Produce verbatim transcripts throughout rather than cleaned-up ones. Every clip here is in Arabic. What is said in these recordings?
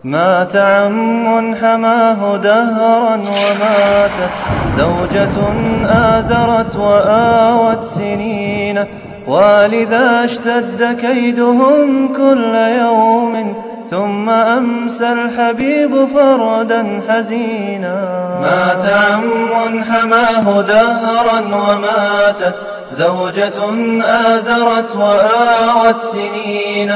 مات عم حماه دهرا وماتت زوجة آزرت وآوت سنين، ولذا اشتد كيدهم كل يوم، ثم أمسى الحبيب فردا حزينا. مات عم حماه دهرا وماتت زوجة آزرت وآوت سنين،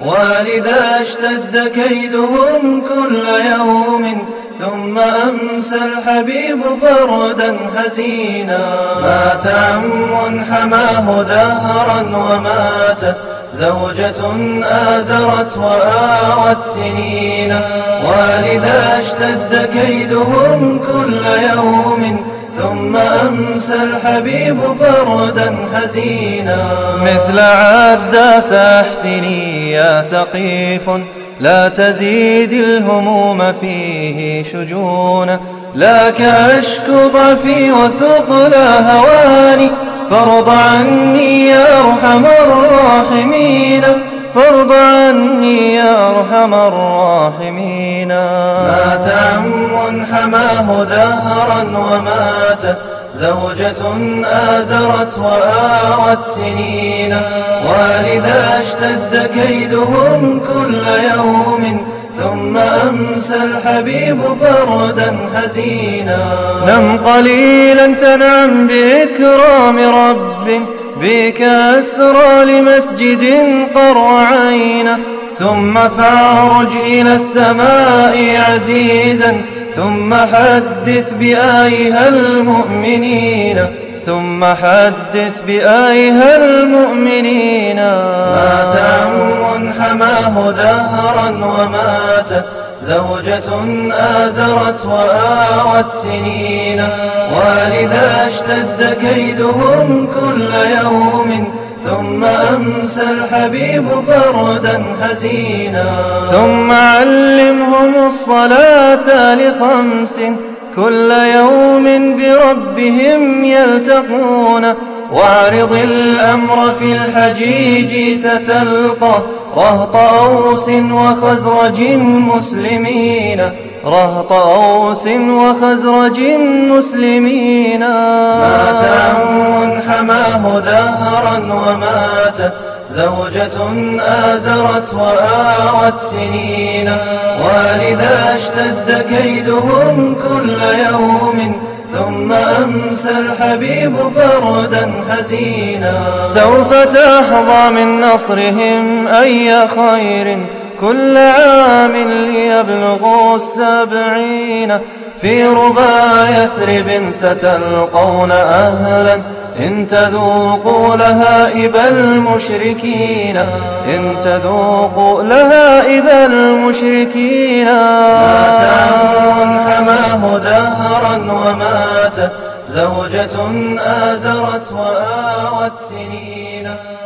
ولذا اشتد كيدهم كل يوم، ثم أمسى الحبيب فردا حزينا. مات عم حماه دهرا وماتت زوجة آزرت وآوت سنين، ولذا اشتد كيدهم كل يوم، ثم أمسى الحبيب فردا حزينا. مثل عداس أحسني يا ثقيف، لا تزيد الهموم فيه شجونا، لك أشكو ضعفي وثقل هواني، فارض عني يا أرحم الراحمين، فارض عني يا أرحم الراحمين. مات عم حماه دهرا وماتت زوجة آزرت وآوت سنين، ولذا اشتد كيدهم كل يوم، ثم أمسى الحبيب فردا حزينا. نم قليلا تنعم بإكرام رب، بك أسرى لمسجد قر عينا، ثم فاعرج إلى السماء عزيزا، ثم حدث بآيها المؤمنين، ثم حدث بآيها المؤمنين. مات عم حماه دهرا وماتت زوجة آزرت وآوت سنين، ولذا اشتد كيدهم كل يوم، ثم أمسى الحبيب فردا حزينا. ثم علمهم الصلاة لخمس، كل يوم بربهم يلتقون، واعرض الأمر في الحجيج ستلقى، رهط أوس وخزرج مسلمين، رهط أوس وخزرج مسلمين. مات عم حماه دهرا وماتت زوجة آزرت وآوت سنين، ولذا اشتد كيدهم كل يوم، ثم أمسى الحبيب فردا حزينا. سوف تحظى من نصرهم أي خير كل عام ليبلغوا السبعين، في ربا يثرب ستلقون أهلا، إن تذوقوا لهائب المشركين، إن تذوقوا لهائب المشركين. مات عم حماه دهرا وماتت زوجة آزرت وآوت سنين.